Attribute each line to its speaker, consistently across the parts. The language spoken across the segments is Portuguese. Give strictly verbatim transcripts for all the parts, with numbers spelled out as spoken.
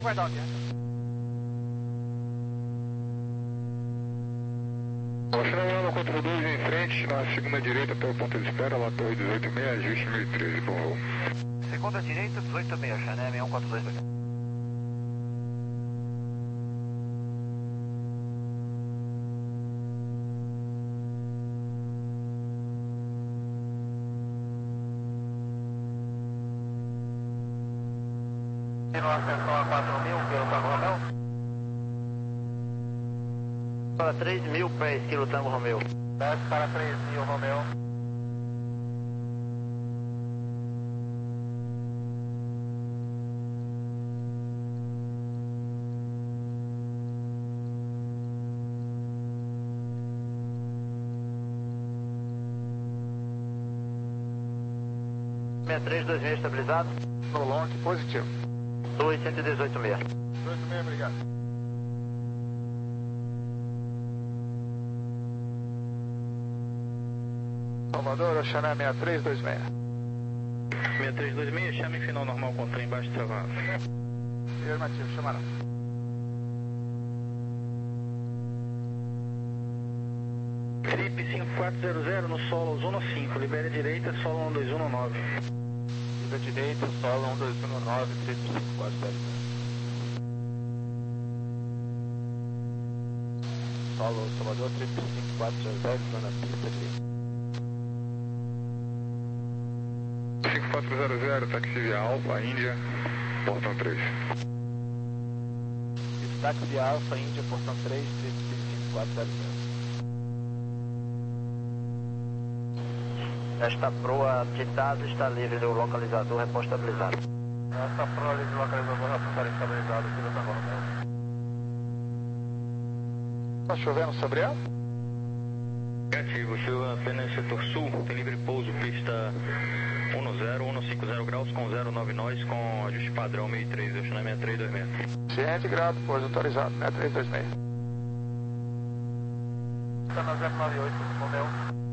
Speaker 1: Guardar o adiante.
Speaker 2: Chegando contra dois em frente, na segunda direita pelo ponto de espera, lá torre dezoito e meia, ajuste mil e treze, bom voo.
Speaker 1: Segunda direita, dezoito e meia, Chané seis um quatro dois. Continua ascensão a quatro mil pelo Tango Romeu. Para três mil pés, quilo Tango Romeu. Desce para três mil, Romeu. sessenta e três, dois mil estabilizado.
Speaker 2: No long, positivo.
Speaker 1: dois, cento e dezoito, meia.
Speaker 2: dezoito e meia, obrigado. Salvador, Oxané seis três dois seis.
Speaker 3: seis três dois seis, chame final normal com trem baixo travado.
Speaker 2: Afirmativo, chamaram.
Speaker 3: Trip cinco quatro zero zero no solo zona cinco, libere direita, solo um dois um nove.
Speaker 2: Libera direita, solo um dois um nove, trip cinco quatro zero zero. Solo Salvador, trip cinco quatro zero zero, zona pista direita. cinco quatro zero zero, táxi via Alfa, Índia, portão três. Táxi via Alfa, Índia, portão três, trip cinco quatro zero zero.
Speaker 1: Esta proa ditado está livre do localizador repostabilizado.
Speaker 2: Esta proa livre do localizador repostabilizado aqui no Tango Romeu. Tá chovendo sobre ela?
Speaker 3: Negativo, chuva apenas setor sul, tem livre pouso, pista um zero, cento e cinquenta graus com zero nove nós, com ajuste padrão mil e três, eu chamo seis três dois seis.
Speaker 2: Ciente, grado, pouso autorizado, seis três dois seis.
Speaker 1: Está na zero nove oito, Romeu.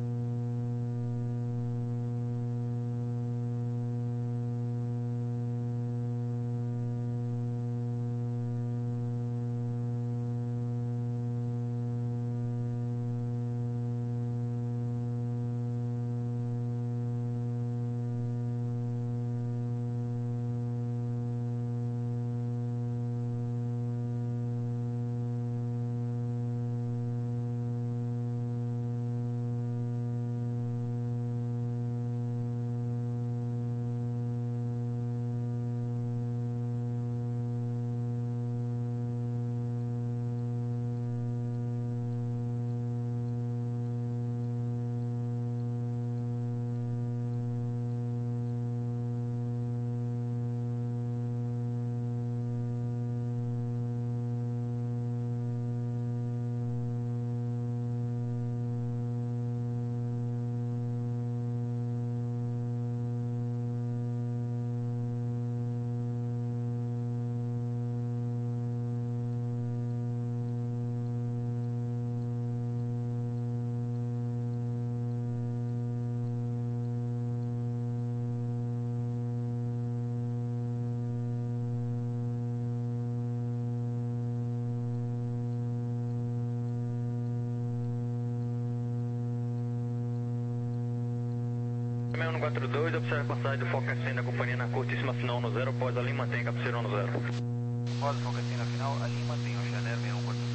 Speaker 3: seis um quatro dois, observe a passagem do Focacém da companhia na curtíssima final no zero, pós a linha mantém captura no zero.
Speaker 1: Pós o Focacém na final, a linha mantém o Chané seis um quatro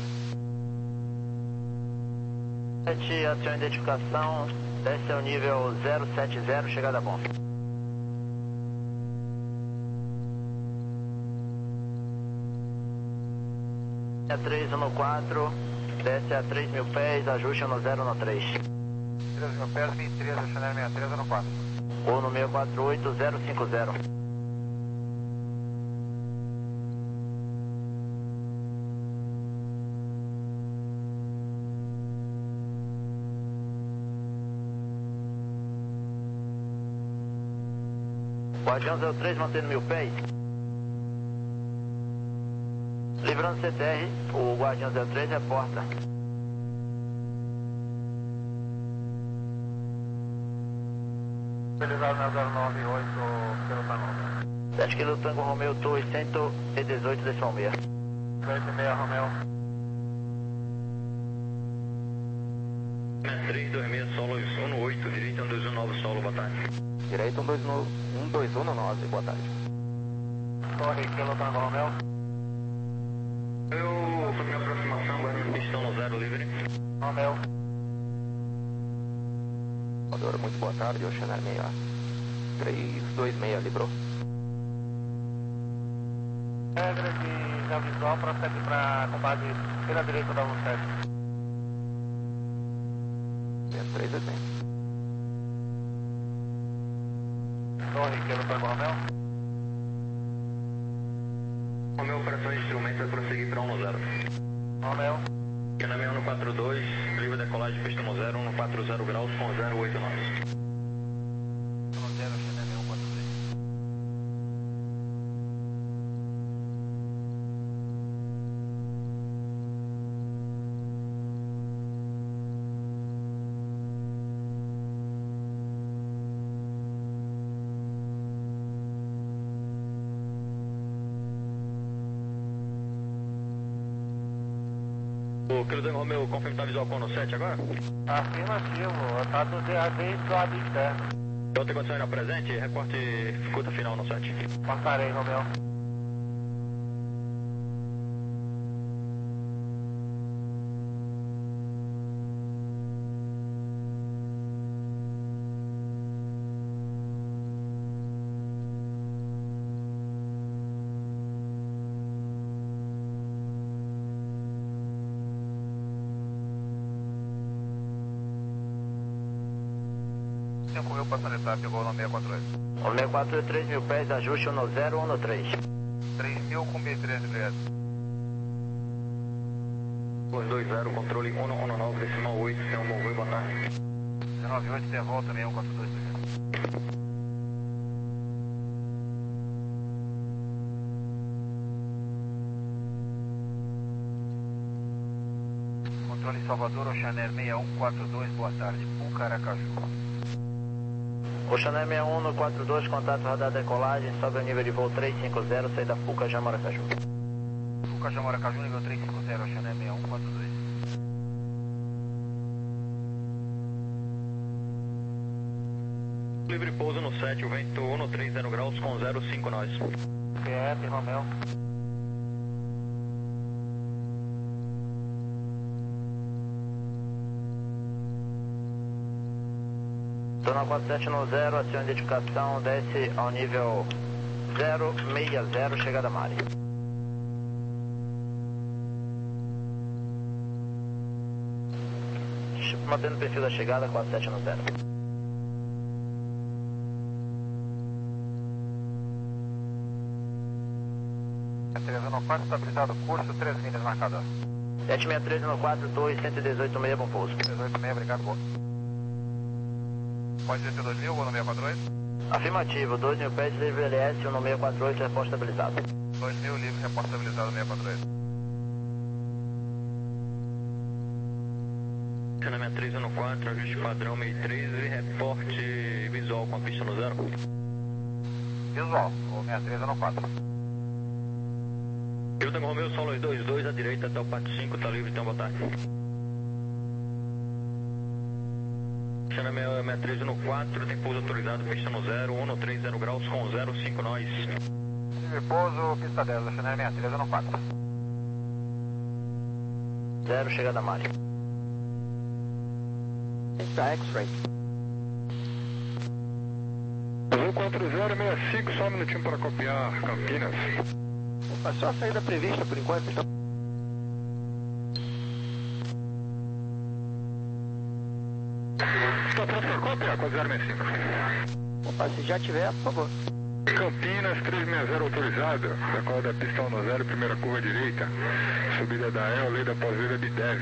Speaker 1: dois. sete, ação identificação, desce ao nível zero sete zero, chegada bom. A três um quatro, desce a três mil pés, ajuste no zero no três.
Speaker 2: três mil pés, vinte e três, Chanel seis três no quatro.
Speaker 1: Ou no seis quatro oito zero cinco zero. Guardião zero três mantendo mil pés. Livrando C T R, o Guardião zero três reporta.
Speaker 2: Utilizado na zero nove oito pelo Tango.
Speaker 1: sete Kilo Tango Romeo, torre cento e dezoito decimal seis.
Speaker 2: sete seis Romeo.
Speaker 3: três dois seis, solos um oito, direito um dois um nove, solo, boa tarde.
Speaker 1: Direito um dois um nove, boa tarde.
Speaker 2: Torre Kilo Tango Romeo.
Speaker 3: Eu sobre a aproximação, agora pistão no zero livre.
Speaker 2: Romeo.
Speaker 1: Adoro, muito boa tarde, Oceanar seis três dois seis, librou.
Speaker 2: Regra de já visual, prossegue para com base pela direita da um sete.
Speaker 1: três dois seis.
Speaker 2: Torre Kilo Tango Romeo.
Speaker 3: Romeo, operação de instrumento, vai prosseguir para um zero.
Speaker 2: Romeo.
Speaker 3: Canamé um quatro dois, livre decolagem, pista no zero, um quatro zero graus com zero oito nove.
Speaker 2: zero, Canamé um quatro dois.
Speaker 3: O Kilo Tango Romeo, confirma tá visual com no sete agora?
Speaker 2: Afirmativo, tá do D A D do lado externo.
Speaker 3: Outra condição ainda presente, recorte escuta final no sete.
Speaker 2: Passarei, Romeo. cinco mil passando etapa, pegou no seis quatro oito.
Speaker 1: O seis quatro oito, três mil pés, ajuste um zero um três.
Speaker 2: três mil com B três, obrigado.
Speaker 3: dois dois zero, controle um um nove, decimal oito, tem um bom voo, boa tarde.
Speaker 2: dezenove oito, tem volta, seis um quatro dois, obrigado. Controle Salvador, Oceaner seis um quatro dois, boa tarde, Pucaracaju.
Speaker 1: Oceaner seis um no quatro dois, contato radar decolagem, sobe o nível de voo trezentos e cinquenta, saída Puca, Jamaracaju.
Speaker 2: Puca, Jamaracaju, nível trezentos e cinquenta, Oceaner seis um quatro dois.
Speaker 3: Livre pouso no sete, o vento um três zero graus com zero cinco nós.
Speaker 2: P F, Romeo.
Speaker 1: Zona quatro sete no zero, aciona a identificação, desce ao nível zero seis zero, chegada Mari. Mantendo o perfil da chegada, quatro sete no zero.
Speaker 2: três um quatro, estabilizado curso, três milhas marcada.
Speaker 1: sete seis três no quatro, torre cento e dezoito, meia, bom pouso.
Speaker 2: dezoito seis, obrigado, bom. Pode ser dois mil, vou no seis quatro oito.
Speaker 1: Afirmativo, dois mil pés, livre L S, um no seis quatro oito, repórto estabilizado.
Speaker 2: dois mil, livre, repórto estabilizado, seis quatro oito.
Speaker 3: Canamé três um quatro, ajuste padrão seis três e reporte visual com a pista no zero.
Speaker 2: Visual, o seis três um quatro.
Speaker 3: Kilo Tango Romeo, solo dois dois, à direita até o pátio cinco, tá livre, então boa tarde. Canamé seis três um quatro, tem pouso autorizado, pista no zero, um três zero graus com zero cinco nós.
Speaker 2: Livre pouso, pista dez, Oceaner seis três um quatro.
Speaker 1: Zero, chegada Mari. Está X-Ray.
Speaker 2: Azul quatro zero seis cinco, só um minutinho para copiar Campinas.
Speaker 1: Opa, só a saída prevista por enquanto, então.
Speaker 2: Está pronto para cópia? quatro zero seis cinco.
Speaker 1: Opa, se já tiver, por favor.
Speaker 2: Campinas trezentos e sessenta autorizado, decola da pista no zero, primeira curva direita, subida da E L, lei da pós-lida Bidev.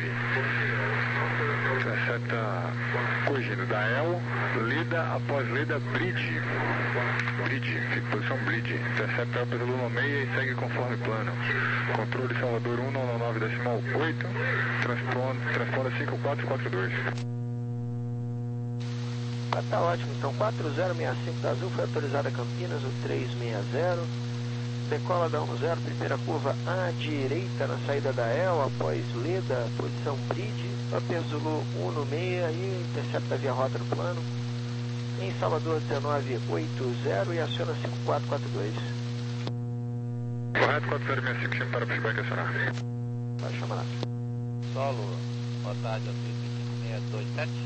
Speaker 2: dezessete, corrigindo, da E L, lida após lida Bridge. Bridge, fica posição Bridge. dezessete Alpes Lula seis e segue conforme plano. Controle Salvador um nove nove decimal oito, transponder cinco quatro quatro dois.
Speaker 4: Ah, tá ótimo, então quatro zero seis cinco da Azul foi autorizada a Campinas, o três seis zero. Decola da um zero, primeira curva à direita na saída da E L, após Leda, posição Bridge, Upper Zulu um seis e intercepta via rota no plano. Em Salvador dezenove oitenta e aciona cinco quatro quatro dois.
Speaker 2: Correto, quatro zero seis cinco, chame para pushback acionar.
Speaker 4: Vai chamar.
Speaker 5: Solo, boa tarde, Azul cinco seis dois sete.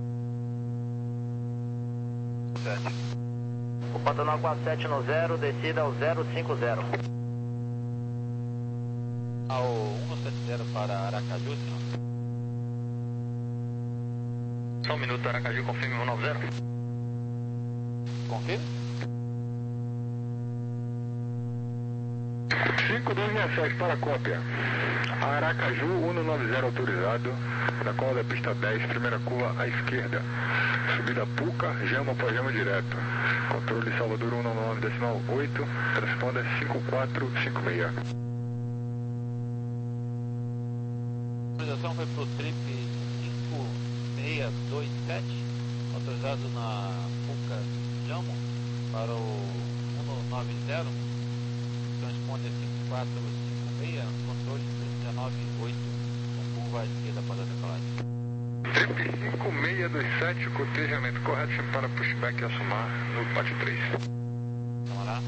Speaker 5: sete.
Speaker 1: O Pantanal quatro sete no zero, descida ao zero cinco zero.
Speaker 5: Ao um sete zero para Aracaju, senhor.
Speaker 3: Só um minuto, Aracaju, confirme um nove zero.
Speaker 5: Confirme?
Speaker 2: cinco dois seis sete para cópia. Aracaju um nove zero autorizado, da cola da pista dez, primeira curva à esquerda. Subida Puca, Jama após Jama direto. Controle Salvador um nove decimal oito, responda cinco quatro cinco seis.
Speaker 5: A autorização foi para o trip cinco seis dois sete, autorizado na Puca Jamo para o um nove zero, transponder cinco quatro cinco seis, controle dezenove oito, com curva à esquerda para a decolagem.
Speaker 2: Trip cinco seis dois sete, cotejamento correto, chame para pushback e assumar no pátio três.
Speaker 5: Vamos lá.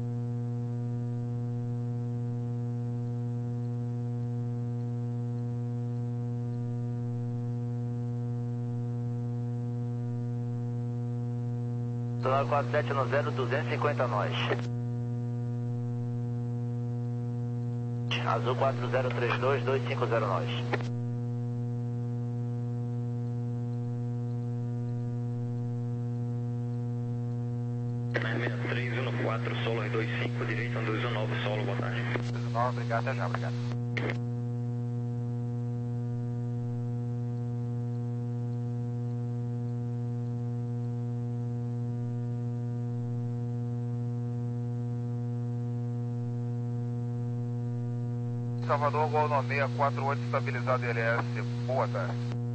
Speaker 1: Pantanal quatro sete no zero, duzentos e cinquenta nós. Azul quatro zero três dois, dois cinco zero nós.
Speaker 3: seis três um quatro, solo dois cinco, direita dois um nove, solo, boa tarde.
Speaker 5: dois um nove, obrigado, até já, obrigado.
Speaker 6: Salvador, Gol nove seis quatro oito, estabilizado L S, boa tarde.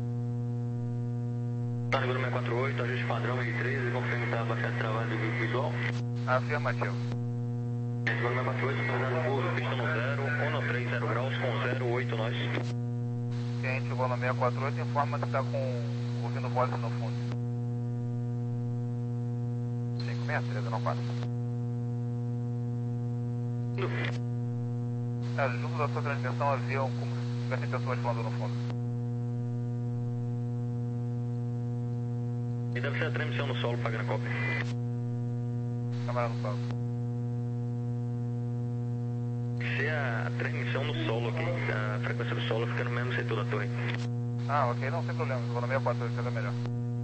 Speaker 3: Tá, número seis quatro oito, ajuste padrão meio três, confirme que está bastante travado do grupo visual.
Speaker 6: Afirmativo.
Speaker 3: Número seis quatro oito, autorizado pouso, pista no zero, um três zero graus com zero oito nós.
Speaker 6: Ciente, Gol nove seis quatro oito, informa que está com, ouvindo vozes no fundo. cinco seis três um quatro. É, junto da sua transmissão haviam como se tivessem pessoas falando no fundo.
Speaker 3: E deve ser a transmissão no solo, pagando a cópia.
Speaker 6: Câmara no solo.
Speaker 3: Se a transmissão no solo aqui, a frequência do solo fica no mesmo setor da torre.
Speaker 6: Ah, ok, não, sem problema, Gol nove seis quatro oito, fica melhor.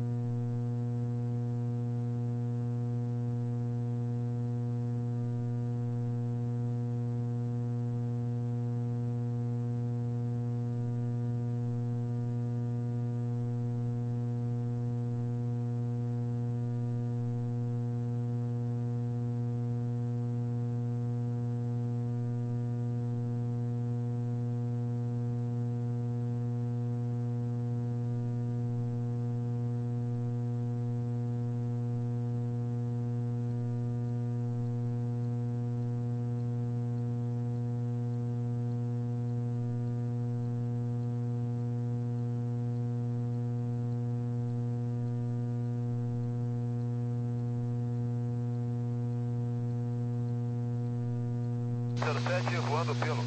Speaker 6: zero sete, voando pelo.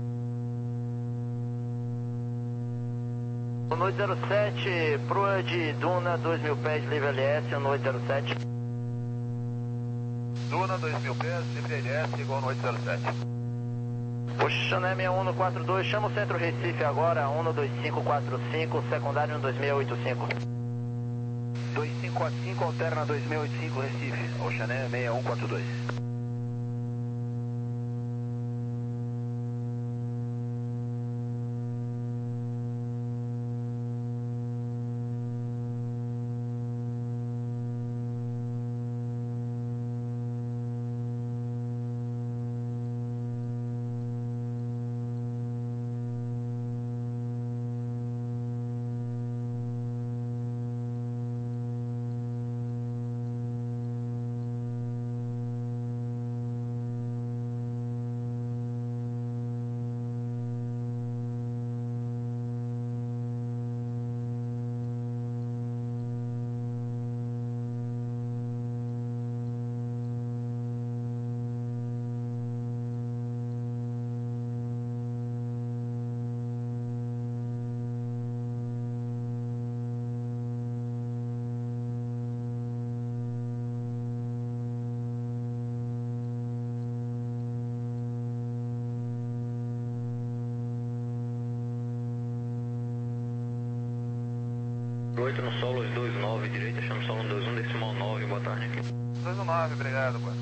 Speaker 1: O noite zero sete, proa de Duna, dois mil pés, livre L S, o noite zero sete.
Speaker 6: Duna, dois mil pés, livre L S, igual no oito zero sete.
Speaker 1: O Chané seis um quatro dois, chama o centro Recife agora, um dois cinco quatro cinco, secundário um dois seis oito cinco.
Speaker 4: dois cinco quatro cinco, alterna dois seis oito cinco, Recife, o Chané seis um quatro dois.
Speaker 3: oito no solo dois nove, direita, chama solo dois um, decimal nove, boa tarde.
Speaker 6: dois nove, obrigado, boa.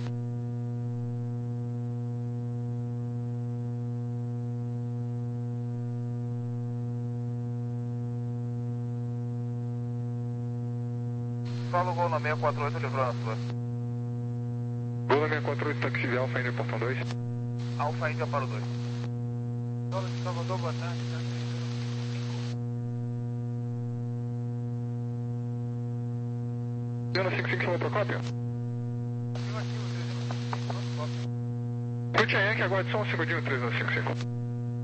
Speaker 6: Solo Gol na seiscentos e quarenta e oito, livrou na sua.
Speaker 2: Gol na seiscentos e quarenta e oito, táxi de Alfa Índia, portão dois.
Speaker 6: Alfa Índia para o dois.
Speaker 5: Solo de Salvador, boa tarde.
Speaker 2: cinco cinco chamou para cópia? Escute aí, que aguarde só um segundinho, três nove cinco cinco.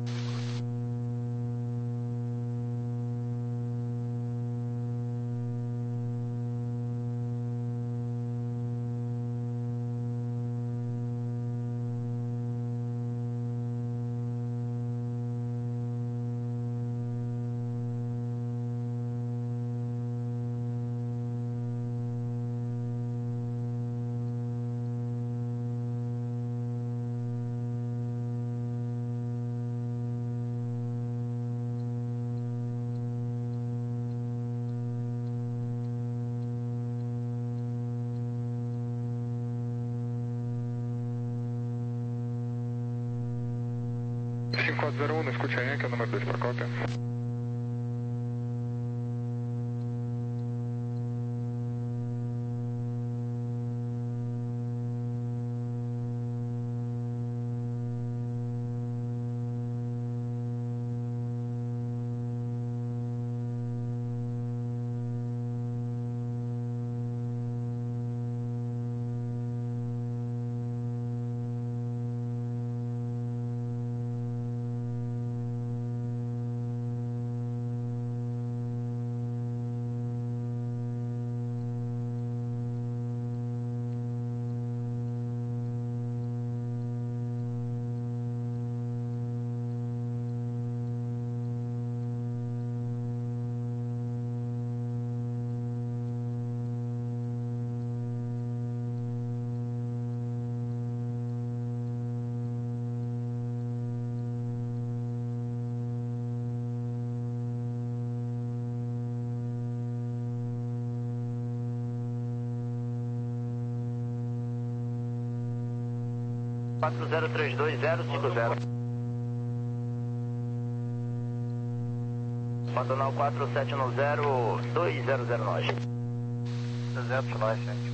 Speaker 2: cinco quatro zero um, no escute aí, que é o número dois para cópia.
Speaker 1: quatro zero três dois zero cinco zero. Pantanal quatro sete nove zero dois zero zero nove.
Speaker 6: duzentos nós, gente.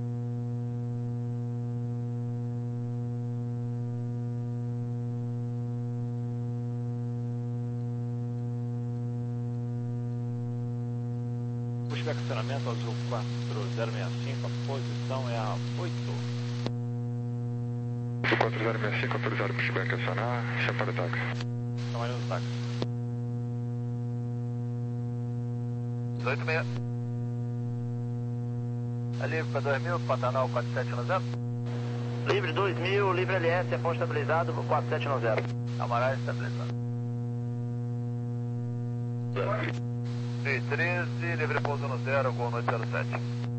Speaker 5: Puxa estacionamento azul quatro zero seis cinco, a posição é a oito.
Speaker 2: quatro zero seis cinco, autorizado pushback acionar, chama para o táxi.
Speaker 5: Tamanho do táxi.
Speaker 6: dezoito seis. É livre para dois mil, Pantanal quatro sete nove zero.
Speaker 1: Livre dois mil, livre L S, é ponto estabilizado, quatro sete nove zero.
Speaker 6: Camarada estabilizado. três treze, livre pouso no zero, Gol noite zero sete.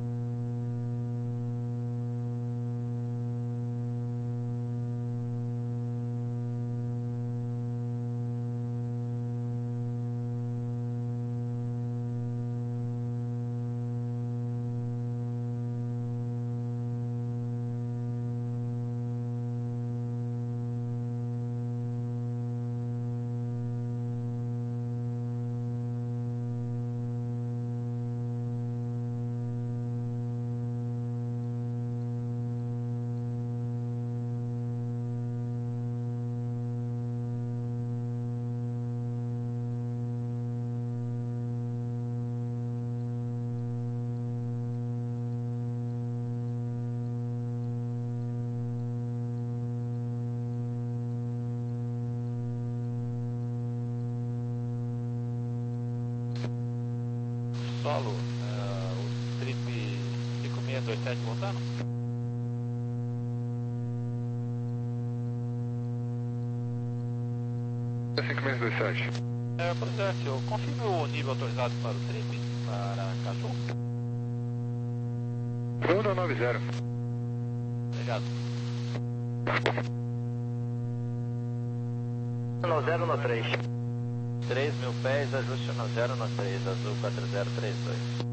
Speaker 5: Solo, uh, o trip cinco seis dois sete voltando.
Speaker 2: cinco seis dois sete.
Speaker 5: É, presidente, eu confirme o nível autorizado para o trip, para Caju.
Speaker 2: um nove zero.
Speaker 5: Obrigado.
Speaker 1: No zero no três.
Speaker 5: três mil pés, ajuste um zero no três, azul quatro zero três dois.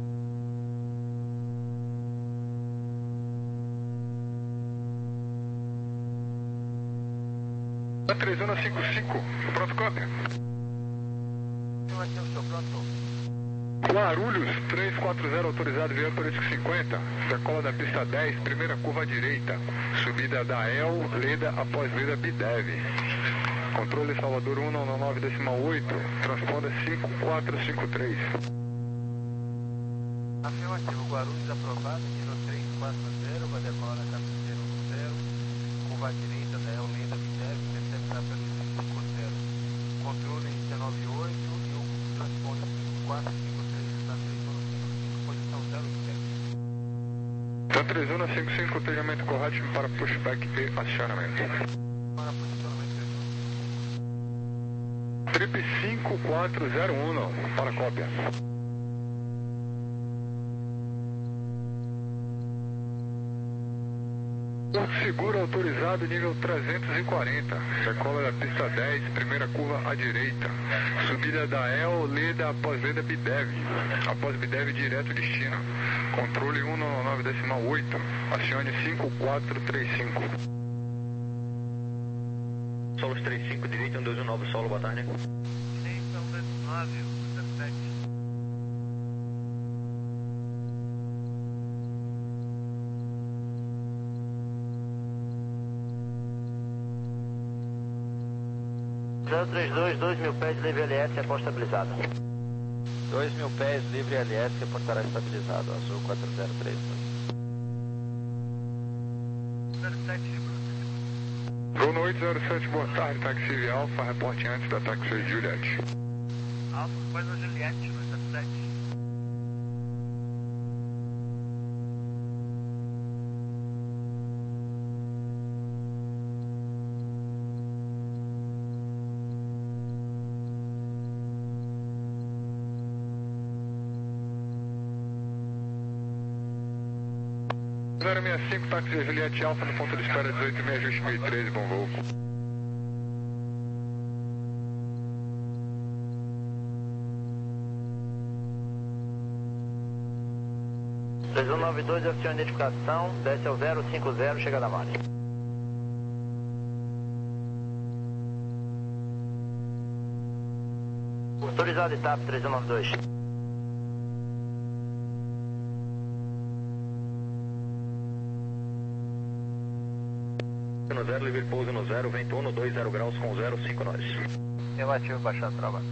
Speaker 2: três um cinco cinco, pronto, cópia.
Speaker 4: Aqui é o seu pronto.
Speaker 2: Guarulhos, três quatro zero, autorizado, via político cinquenta, decola da pista dez, primeira curva à direita, subida da El, Leda, após Leda, Bidev. Controle Salvador um nove nove decimal oito, transponda cinco quatro cinco três.
Speaker 4: Afirmativo, Guarulhos aprovado, tiro três quatro zero, vai decolar na casa zero zero, curva à direita da El, Leda, Bidev, receptar pelo cinco zero. Controle dezenove oito e o transponda cinco quatro cinco três, está três um cinco cinco, posição zero sete.
Speaker 2: Então três um cinco cinco, treinamento correto para pushback e acionamento.
Speaker 4: Para posicionamento três um cinco cinco.
Speaker 2: Trip cinco quatro zero um, para cópia. Porto Seguro autorizado nível trezentos e quarenta, decola da pista dez, primeira curva à direita, subida da El, Leda, após Leda, Bidev, após Bidev direto destino, controle um nove nove decimal oito, acione cinco quatro três cinco.
Speaker 3: Solos três cinco, direita um dois um nove, solo, boa tarde.
Speaker 4: Direita um dois um nove, sete.
Speaker 1: zero três dois, dois mil pés, livre L S, repórta estabilizado.
Speaker 5: dois mil pés, livre L S, reportará estabilizado, azul quatro zero três dois.
Speaker 4: zero sete,
Speaker 2: Bruno oito zero sete, boa tarde, táxi Alfa, reporte antes da táxi Juliette.
Speaker 4: Alfa, faz a Juliette no zero sete.
Speaker 2: zero seis cinco, táxi Juliette Alfa, no ponto de espera dezoito e meia, ajuste mil e treze, bom voo.
Speaker 1: três um nove dois, oficial de identificação, desce ao zero cinco zero, chegada a Mari. Autorizado etapa três um nove dois.
Speaker 3: No zero, livre pouso no zero, vento um, dois zero graus com zero cinco nós.
Speaker 4: Relativo, baixar trava.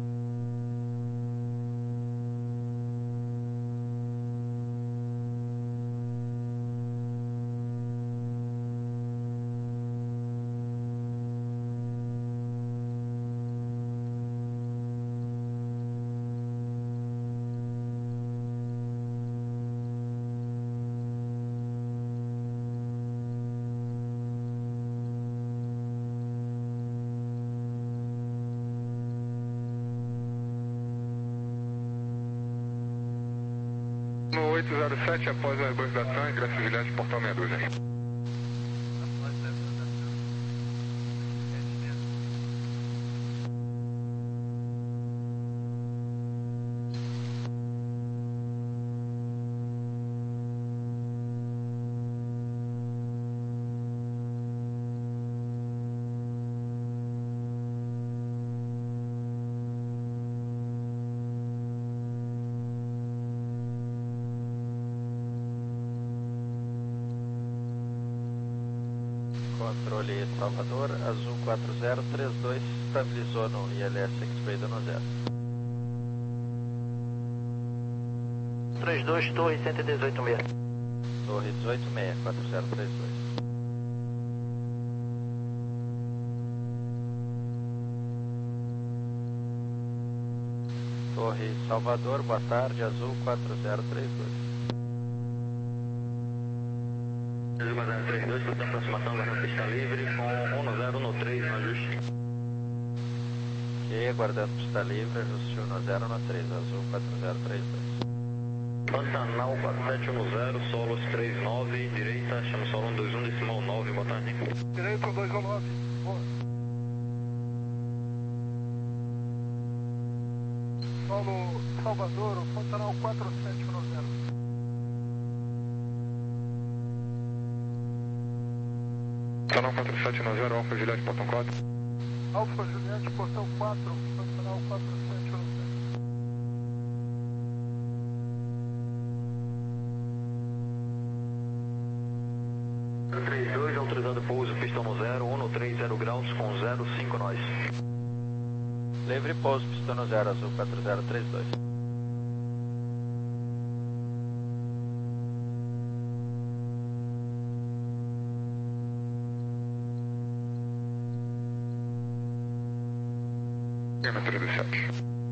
Speaker 2: No oito zero sete, após a rebordação, ingresso Juliette, portão meia dúzia.
Speaker 5: Controle Salvador, azul quatro zero três dois, estabilizou no I L S X-Ray no zero.
Speaker 1: três dois, torre cento e dezoito meia.
Speaker 5: Torre dezoito meia, quatro zero três dois. Torre Salvador, boa tarde, azul quatro zero três dois.
Speaker 3: Azul quatro zero três dois, portão de aproximação, guardando pista livre com um zero um três no ajuste.
Speaker 5: Ok, aguardando pista livre, ajuste um zero no três, azul quatro zero três dois.
Speaker 3: Pantanal quatro sete um zero, solos três nove, direita, chama solo um dois um decimal nove, boa tarde.
Speaker 4: Direito um dois um nove. Boa.
Speaker 6: Solo Salvador, Fontanal quatro sete um zero.
Speaker 2: Fontanal quatro sete um zero, Alfa Juliette, Portão quatro.
Speaker 6: Alfa Juliette, Portão quatro, Fontanal quatro sete um zero.
Speaker 3: trinta e dois, autorizado pouso, pistão no zero, um trinta graus com zero cinco nós.
Speaker 5: Livre pouso, pistão no zero, azul quatro zero três dois.
Speaker 2: Lima três dois sete.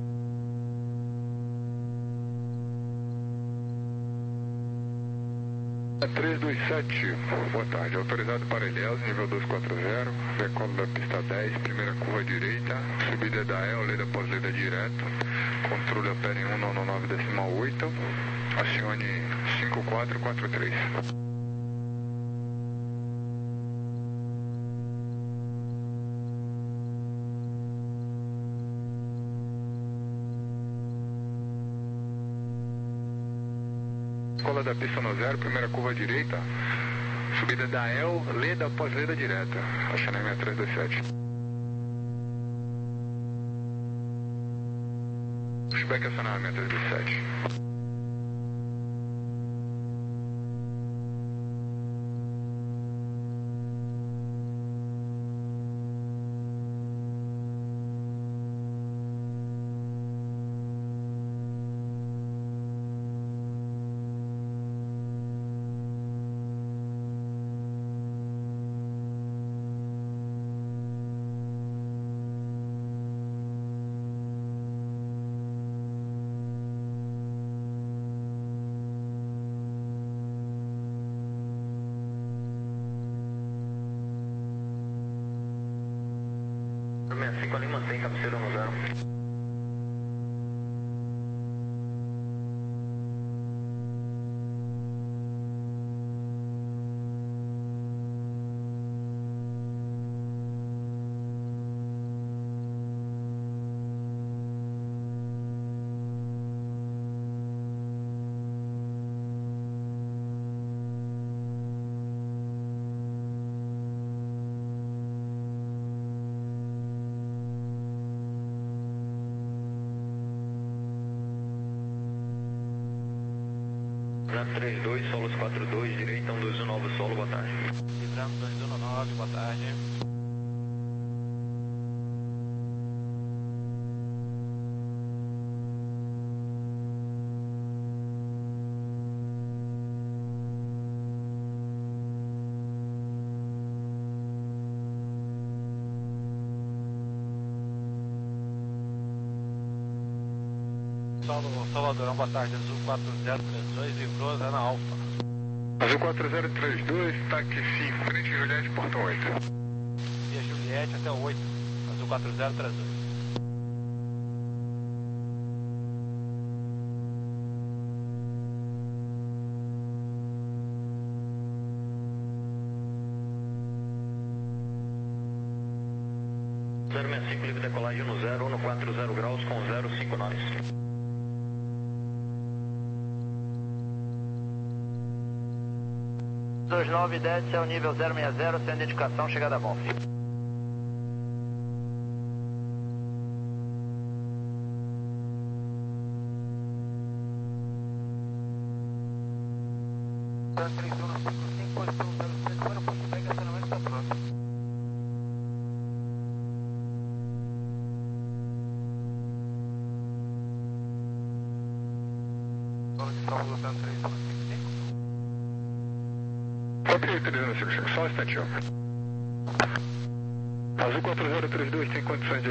Speaker 2: três dois sete, boa tarde, autorizado para Ilhéus, nível dois quatro zero, decolo da pista dez, primeira curva direita, subida da E, leda após leda direto, controle opera em cento e noventa e nove decimal oito, acione cinco quatro quatro três. Escola da pista no zero, primeira curva direita, subida da E L, leda após leda direta, acionamento três dois sete. Pushback acionamento três dois sete.
Speaker 3: sessenta e cinco ali, mantém cabeceira no zero. três dois, solos quatro dois, direita um dois um nove, solo, boa tarde.
Speaker 5: Livrando dois um nove, boa tarde. Solo Salvadorão, boa tarde, azul quatro zero três dois, livrou na Alfa.
Speaker 2: Azul quatro zero três dois, táxi em frente, Juliette, Portão oito.
Speaker 5: Via Juliette até o oito, azul quatro zero três dois.
Speaker 3: zero sessenta e cinco, livre decolagem no zero, um quatro zero graus com zero cinco nós.
Speaker 1: dois nove desce ao nível zero seis zero, sem indicação, chegada a bom.
Speaker 6: três um cinco cinco, posição zero sete, para o pushback, acionamento está pronto. Solo de Salvador, três um cinco cinco.
Speaker 2: Ok, três um cinco cinco, só um instantinho. Azul quatro zero três dois tem condições de